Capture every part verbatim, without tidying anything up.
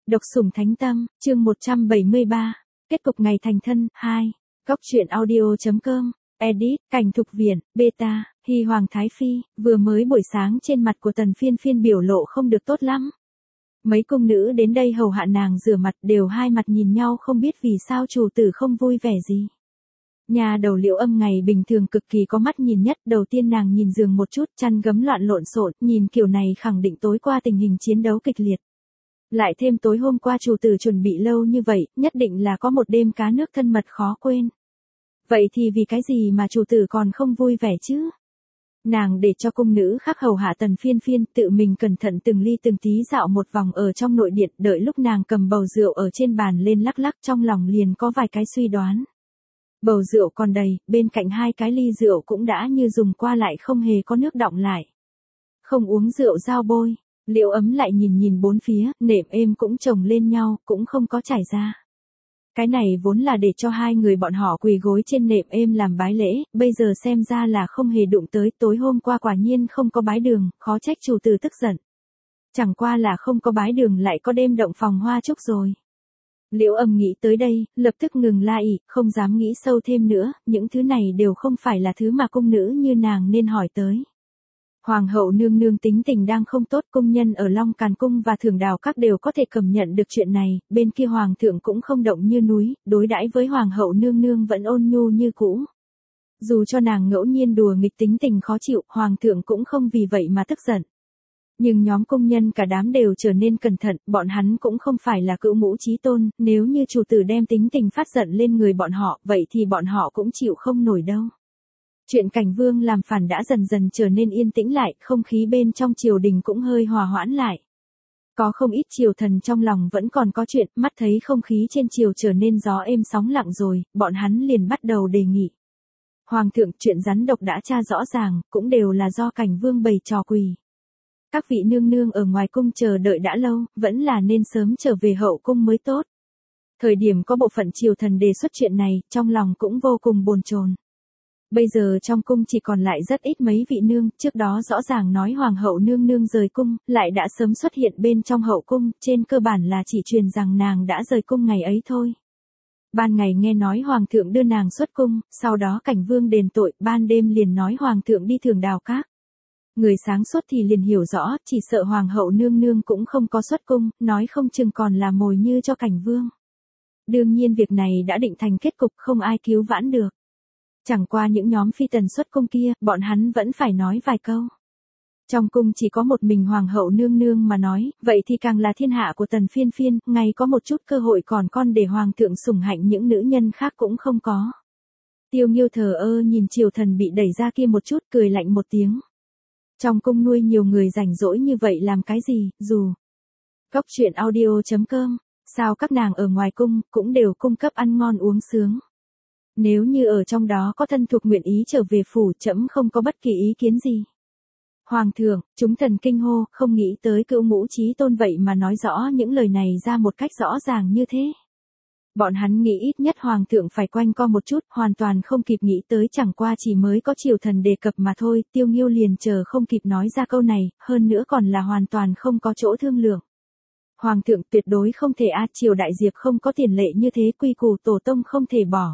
Độc sủng thánh tâm, chương một trăm bảy mươi ba, kết cục ngày thành thân, hai, góc truyện audio.com, edit, cảnh thục viện, beta, Hy Hoàng Thái Phi, vừa mới buổi sáng trên mặt của Tần Phiên Phiên biểu lộ không được tốt lắm. Mấy cung nữ đến đây hầu hạ nàng rửa mặt đều hai mặt nhìn nhau không biết vì sao chủ tử không vui vẻ gì. Nhà đầu Liễu Âm ngày bình thường cực kỳ có mắt nhìn nhất, đầu tiên nàng nhìn giường một chút, chăn gấm loạn lộn xộn, nhìn kiểu này khẳng định tối qua tình hình chiến đấu kịch liệt. Lại thêm tối hôm qua chủ tử chuẩn bị lâu như vậy, nhất định là có một đêm cá nước thân mật khó quên. Vậy thì vì cái gì mà chủ tử còn không vui vẻ chứ? Nàng để cho cung nữ khác hầu hạ Tần Phiên Phiên, tự mình cẩn thận từng ly từng tí dạo một vòng ở trong nội điện, đợi lúc nàng cầm bầu rượu ở trên bàn lên lắc lắc trong lòng liền có vài cái suy đoán. Bầu rượu còn đầy, bên cạnh hai cái ly rượu cũng đã như dùng qua lại không hề có nước đọng lại. Không uống rượu dao bôi, Liễu Ấm lại nhìn nhìn bốn phía, nệm êm cũng chồng lên nhau, cũng không có trải ra. Cái này vốn là để cho hai người bọn họ quỳ gối trên nệm êm làm bái lễ, bây giờ xem ra là không hề đụng tới, tối hôm qua quả nhiên không có bái đường, khó trách chủ tử tức giận. Chẳng qua là không có bái đường lại có đêm động phòng hoa trúc rồi. Liễu Âm nghĩ tới đây, lập tức ngừng lại, không dám nghĩ sâu thêm nữa, những thứ này đều không phải là thứ mà cung nữ như nàng nên hỏi tới. Hoàng hậu nương nương tính tình đang không tốt, cung nhân ở Long Càn Cung và Thưởng Đào Các đều có thể cảm nhận được chuyện này, bên kia hoàng thượng cũng không động như núi, đối đãi với hoàng hậu nương nương vẫn ôn nhu như cũ. Dù cho nàng ngẫu nhiên đùa nghịch tính tình khó chịu, hoàng thượng cũng không vì vậy mà tức giận. Nhưng nhóm công nhân cả đám đều trở nên cẩn thận, bọn hắn cũng không phải là cữu ngũ chí tôn, nếu như chủ tử đem tính tình phát giận lên người bọn họ, vậy thì bọn họ cũng chịu không nổi đâu. Chuyện Cảnh Vương làm phản đã dần dần trở nên yên tĩnh lại, không khí bên trong triều đình cũng hơi hòa hoãn lại. Có không ít triều thần trong lòng vẫn còn có chuyện, mắt thấy không khí trên triều trở nên gió êm sóng lặng rồi, bọn hắn liền bắt đầu đề nghị. Hoàng thượng, chuyện rắn độc đã tra rõ ràng, cũng đều là do Cảnh Vương bày trò quỷ. Các vị nương nương ở ngoài cung chờ đợi đã lâu, vẫn là nên sớm trở về hậu cung mới tốt. Thời điểm có bộ phận triều thần đề xuất chuyện này, trong lòng cũng vô cùng bồn chồn. Bây giờ trong cung chỉ còn lại rất ít mấy vị nương, trước đó rõ ràng nói hoàng hậu nương nương rời cung, lại đã sớm xuất hiện bên trong hậu cung, trên cơ bản là chỉ truyền rằng nàng đã rời cung ngày ấy thôi. Ban ngày nghe nói hoàng thượng đưa nàng xuất cung, sau đó Cảnh Vương đền tội, ban đêm liền nói hoàng thượng đi Thưởng Đào Các. Người sáng suốt thì liền hiểu rõ, chỉ sợ hoàng hậu nương nương cũng không có xuất cung, nói không chừng còn là mồi như cho Cảnh Vương. Đương nhiên việc này đã định thành kết cục, không ai cứu vãn được. Chẳng qua những nhóm phi tần xuất cung kia, bọn hắn vẫn phải nói vài câu. Trong cung chỉ có một mình hoàng hậu nương nương mà nói, vậy thì càng là thiên hạ của Tần Phiên Phiên, ngay có một chút cơ hội còn con để hoàng thượng sủng hạnh những nữ nhân khác cũng không có. Tiêu Nghiêu thờ ơ nhìn triều thần bị đẩy ra kia một chút, cười lạnh một tiếng. Trong cung nuôi nhiều người rảnh rỗi như vậy làm cái gì, dù. Góc truyện audio.com, sao các nàng ở ngoài cung, cũng đều cung cấp ăn ngon uống sướng. Nếu như ở trong đó có thân thuộc nguyện ý trở về phủ, trẫm không có bất kỳ ý kiến gì. Hoàng thượng, chúng thần kinh hô, không nghĩ tới cữu ngũ chí tôn vậy mà nói rõ những lời này ra một cách rõ ràng như thế. Bọn hắn nghĩ ít nhất hoàng thượng phải quanh co một chút, hoàn toàn không kịp nghĩ tới, chẳng qua chỉ mới có triều thần đề cập mà thôi, Tiêu Nghiêu liền chờ không kịp nói ra câu này, hơn nữa còn là hoàn toàn không có chỗ thương lượng. Hoàng thượng tuyệt đối không thể a, triều đại diệp không có tiền lệ như thế, quy củ tổ tông không thể bỏ.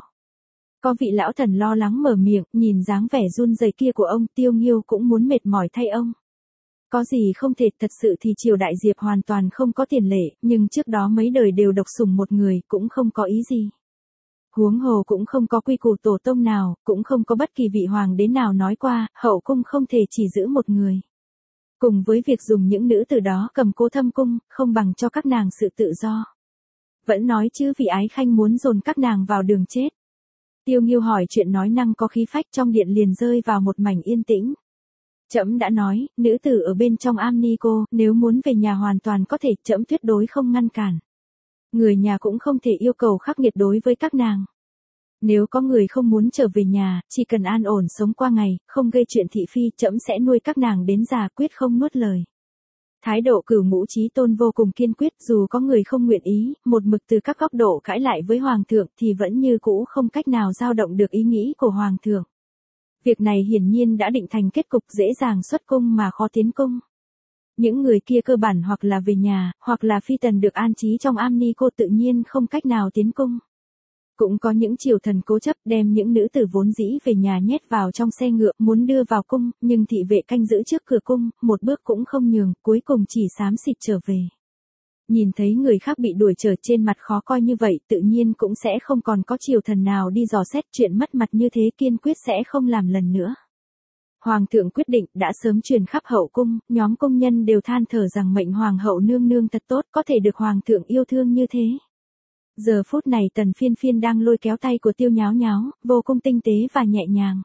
Có vị lão thần lo lắng mở miệng, nhìn dáng vẻ run rẩy kia của ông, Tiêu Nghiêu cũng muốn mệt mỏi thay ông. Có gì không thể, thật sự thì triều đại diệp hoàn toàn không có tiền lệ, nhưng trước đó mấy đời đều độc sủng một người, cũng không có ý gì. Huống hồ cũng không có quy củ tổ tông nào, cũng không có bất kỳ vị hoàng đế nào nói qua, hậu cung không thể chỉ giữ một người. Cùng với việc dùng những nữ từ đó cầm cố thâm cung, không bằng cho các nàng sự tự do. Vẫn nói chứ vì ái khanh muốn dồn các nàng vào đường chết. Tiêu Nghiêu hỏi chuyện nói năng có khí phách, trong điện liền rơi vào một mảnh yên tĩnh. Trẫm đã nói, nữ tử ở bên trong am ni cô, nếu muốn về nhà hoàn toàn có thể, trẫm tuyệt đối không ngăn cản. Người nhà cũng không thể yêu cầu khắc nghiệt đối với các nàng. Nếu có người không muốn trở về nhà, chỉ cần an ổn sống qua ngày, không gây chuyện thị phi, trẫm sẽ nuôi các nàng đến già, quyết không nuốt lời. Thái độ cửu ngũ chí tôn vô cùng kiên quyết, dù có người không nguyện ý, một mực từ các góc độ cãi lại với hoàng thượng thì vẫn như cũ không cách nào dao động được ý nghĩ của hoàng thượng. Việc này hiển nhiên đã định thành kết cục, dễ dàng xuất cung mà khó tiến cung. Những người kia cơ bản hoặc là về nhà, hoặc là phi tần được an trí trong am ni cô tự nhiên không cách nào tiến cung. Cũng có những triều thần cố chấp đem những nữ tử vốn dĩ về nhà nhét vào trong xe ngựa muốn đưa vào cung, nhưng thị vệ canh giữ trước cửa cung, một bước cũng không nhường, cuối cùng chỉ xám xịt trở về. Nhìn thấy người khác bị đuổi trở trên mặt khó coi như vậy, tự nhiên cũng sẽ không còn có triều thần nào đi dò xét, chuyện mất mặt như thế kiên quyết sẽ không làm lần nữa. Hoàng thượng quyết định đã sớm truyền khắp hậu cung, nhóm công nhân đều than thở rằng mệnh hoàng hậu nương nương thật tốt, có thể được hoàng thượng yêu thương như thế. Giờ phút này Tần Phiên Phiên đang lôi kéo tay của Tiêu Nháo Nháo, vô cùng tinh tế và nhẹ nhàng.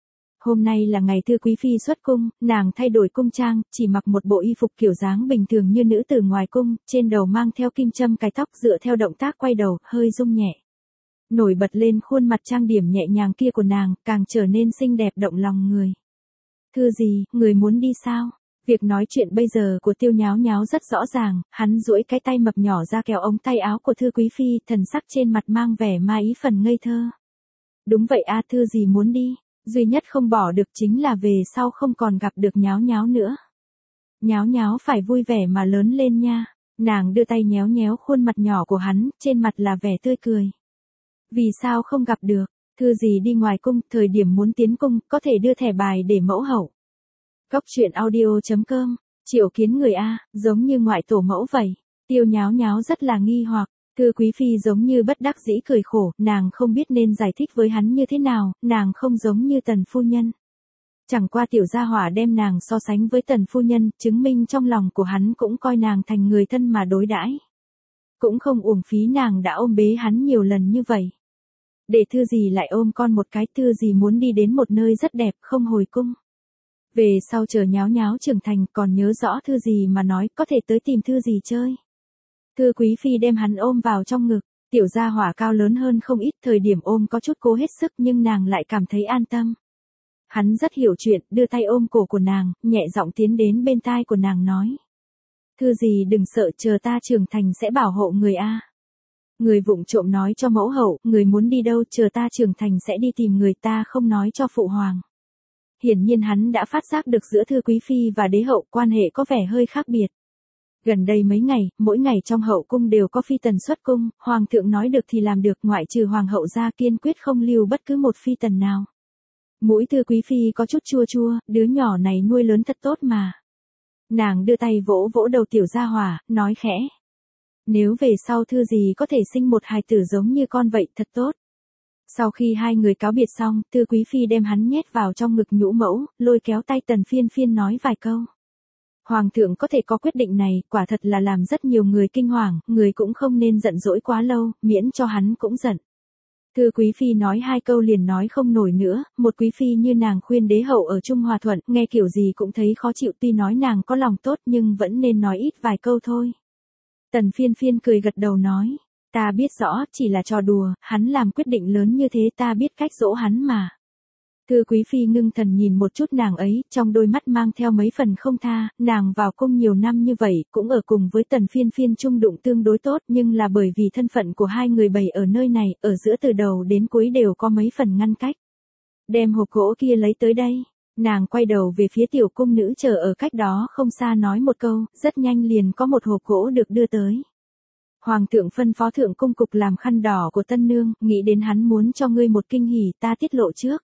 Hôm nay là ngày Thư Quý Phi xuất cung, nàng thay đổi cung trang, chỉ mặc một bộ y phục kiểu dáng bình thường như nữ tử ngoài cung, trên đầu mang theo kim châm cài tóc dựa theo động tác quay đầu, hơi rung nhẹ. Nổi bật lên khuôn mặt trang điểm nhẹ nhàng kia của nàng, càng trở nên xinh đẹp động lòng người. Thư gì, người muốn đi sao? Việc nói chuyện bây giờ của Tiêu Nháo Nháo rất rõ ràng, hắn duỗi cái tay mập nhỏ ra kéo ống tay áo của Thư Quý Phi, thần sắc trên mặt mang vẻ ma ý phần ngây thơ. Đúng vậy a, Thư gì muốn đi, duy nhất không bỏ được chính là về sau không còn gặp được Nháo Nháo nữa. Nháo Nháo phải vui vẻ mà lớn lên nha. Nàng đưa tay nhéo nhéo khuôn mặt nhỏ của hắn, trên mặt là vẻ tươi cười. Vì sao không gặp được? Thư gì đi ngoài cung, thời điểm muốn tiến cung, có thể đưa thẻ bài để mẫu hậu. Cốc truyện audio chấm com, triệu kiến người A, giống như ngoại tổ mẫu vậy. Tiêu Nháo Nháo rất là nghi hoặc, Thư Quý Phi giống như bất đắc dĩ cười khổ, nàng không biết nên giải thích với hắn như thế nào, nàng không giống như Tần phu nhân. Chẳng qua tiểu gia hỏa đem nàng so sánh với Tần phu nhân, chứng minh trong lòng của hắn cũng coi nàng thành người thân mà đối đãi. Cũng không uổng phí nàng đã ôm bế hắn nhiều lần như vậy. Để Thư gì lại ôm con một cái, Thư gì muốn đi đến một nơi rất đẹp, không hồi cung. Về sau chờ Nháo Nháo trưởng thành, còn nhớ rõ Thư gì mà nói, có thể tới tìm Thư gì chơi. Thư Quý Phi đem hắn ôm vào trong ngực, tiểu gia hỏa cao lớn hơn không ít, thời điểm ôm có chút cố hết sức nhưng nàng lại cảm thấy an tâm. Hắn rất hiểu chuyện, đưa tay ôm cổ của nàng, nhẹ giọng tiến đến bên tai của nàng nói. Thư gì đừng sợ, chờ ta trưởng thành sẽ bảo hộ người A. Người vụng trộm nói cho mẫu hậu, người muốn đi đâu, chờ ta trưởng thành sẽ đi tìm người, ta không nói cho phụ hoàng. Hiển nhiên hắn đã phát giác được giữa Thư Quý Phi và đế hậu quan hệ có vẻ hơi khác biệt. Gần đây mấy ngày, mỗi ngày trong hậu cung đều có phi tần xuất cung, hoàng thượng nói được thì làm được, ngoại trừ hoàng hậu ra kiên quyết không lưu bất cứ một phi tần nào. Mũi Thư Quý Phi có chút chua chua, đứa nhỏ này nuôi lớn thật tốt mà. Nàng đưa tay vỗ vỗ đầu tiểu gia hỏa, nói khẽ. Nếu về sau Thư gì có thể sinh một hài tử giống như con vậy thật tốt. Sau khi hai người cáo biệt xong, Thư Quý Phi đem hắn nhét vào trong ngực nhũ mẫu, lôi kéo tay Tần Phiên Phiên nói vài câu. Hoàng thượng có thể có quyết định này, quả thật là làm rất nhiều người kinh hoàng, người cũng không nên giận dỗi quá lâu, miễn cho hắn cũng giận. Thư Quý Phi nói hai câu liền nói không nổi nữa, một quý phi như nàng khuyên đế hậu ở Trung Hòa Thuận, nghe kiểu gì cũng thấy khó chịu, tuy nói nàng có lòng tốt nhưng vẫn nên nói ít vài câu thôi. Tần Phiên Phiên cười gật đầu nói, ta biết rõ, chỉ là trò đùa, hắn làm quyết định lớn như thế ta biết cách dỗ hắn mà. Thư Quý Phi ngưng thần nhìn một chút nàng ấy, trong đôi mắt mang theo mấy phần không tha, nàng vào cung nhiều năm như vậy, cũng ở cùng với Tần Phiên Phiên chung đụng tương đối tốt, nhưng là bởi vì thân phận của hai người bày ở nơi này, ở giữa từ đầu đến cuối đều có mấy phần ngăn cách. Đem hộp gỗ kia lấy tới đây, nàng quay đầu về phía tiểu cung nữ chờ ở cách đó không xa nói một câu, rất nhanh liền có một hộp gỗ được đưa tới. Hoàng thượng phân phó thượng cung cục làm khăn đỏ của tân nương, nghĩ đến hắn muốn cho ngươi một kinh hỉ, ta tiết lộ trước.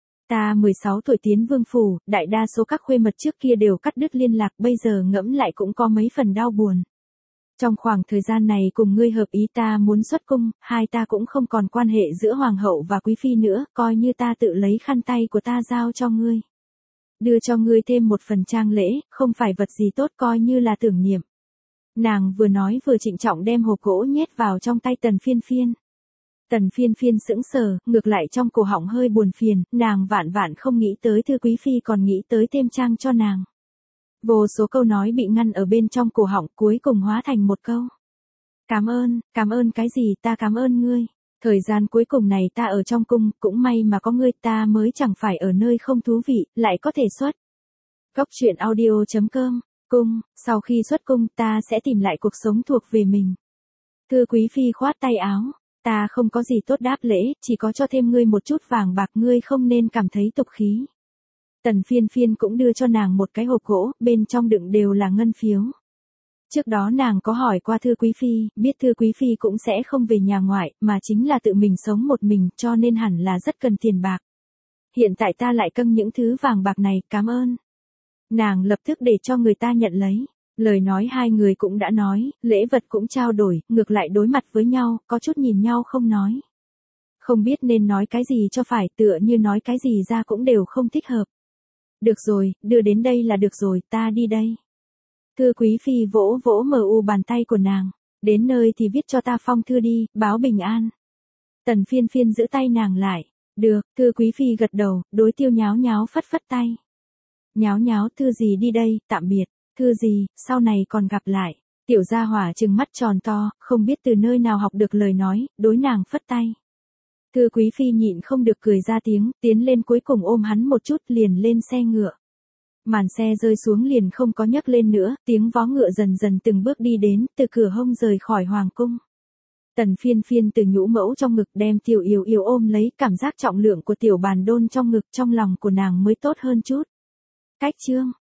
Ta mười sáu tuổi tiến vương phủ, đại đa số các khuê mật trước kia đều cắt đứt liên lạc, bây giờ ngẫm lại cũng có mấy phần đau buồn. Trong khoảng thời gian này cùng ngươi hợp ý, ta muốn xuất cung, hai ta cũng không còn quan hệ giữa hoàng hậu và quý phi nữa, coi như ta tự lấy khăn tay của ta giao cho ngươi. Đưa cho ngươi thêm một phần trang lễ, không phải vật gì tốt, coi như là tưởng niệm. Nàng vừa nói vừa trịnh trọng đem hộp gỗ nhét vào trong tay Tần Phiên Phiên. Tần Phiên Phiên sững sờ, ngược lại trong cổ họng hơi buồn phiền, nàng vạn vạn không nghĩ tới Thư Quý Phi còn nghĩ tới thêm trang cho nàng. Vô số câu nói bị ngăn ở bên trong cổ họng, cuối cùng hóa thành một câu. Cảm ơn, cảm ơn cái gì, ta cảm ơn ngươi. Thời gian cuối cùng này ta ở trong cung, cũng may mà có ngươi, ta mới chẳng phải ở nơi không thú vị, lại có thể xuất. Cốc truyện audio chấm com, cung, sau khi xuất cung ta sẽ tìm lại cuộc sống thuộc về mình. Thư Quý Phi khoát tay áo. Ta không có gì tốt đáp lễ, chỉ có cho thêm ngươi một chút vàng bạc, ngươi không nên cảm thấy tục khí. Tần Phiên Phiên cũng đưa cho nàng một cái hộp gỗ, bên trong đựng đều là ngân phiếu. Trước đó nàng có hỏi qua Thư Quý Phi, biết Thư Quý Phi cũng sẽ không về nhà ngoại, mà chính là tự mình sống một mình, cho nên hẳn là rất cần tiền bạc. Hiện tại ta lại câng những thứ vàng bạc này, cảm ơn. Nàng lập tức để cho người ta nhận lấy. Lời nói hai người cũng đã nói, lễ vật cũng trao đổi, ngược lại đối mặt với nhau, có chút nhìn nhau không nói. Không biết nên nói cái gì cho phải, tựa như nói cái gì ra cũng đều không thích hợp. Được rồi, đưa đến đây là được rồi, ta đi đây. Thư Quý Phi vỗ vỗ mờ u bàn tay của nàng. Đến nơi thì viết cho ta phong thư đi, báo bình an. Tần Phiên Phiên giữ tay nàng lại. Được, Thư Quý Phi gật đầu, đối Tiêu Nháo Nháo phất phất tay. Nháo Nháo, thư gì đi đây, tạm biệt. Thư gì, sau này còn gặp lại. Tiểu gia hỏa trừng mắt tròn to, không biết từ nơi nào học được lời nói, đối nàng phất tay. Thư Quý Phi nhịn không được cười ra tiếng, tiến lên cuối cùng ôm hắn một chút liền lên xe ngựa. Màn xe rơi xuống liền không có nhấc lên nữa, tiếng vó ngựa dần dần từng bước đi đến, từ cửa hông rời khỏi hoàng cung. Tần Phiên Phiên từ nhũ mẫu trong ngực đem Tiểu Yêu Yêu ôm lấy, cảm giác trọng lượng của tiểu bàn đôn trong ngực trong lòng của nàng mới tốt hơn chút. Cách chương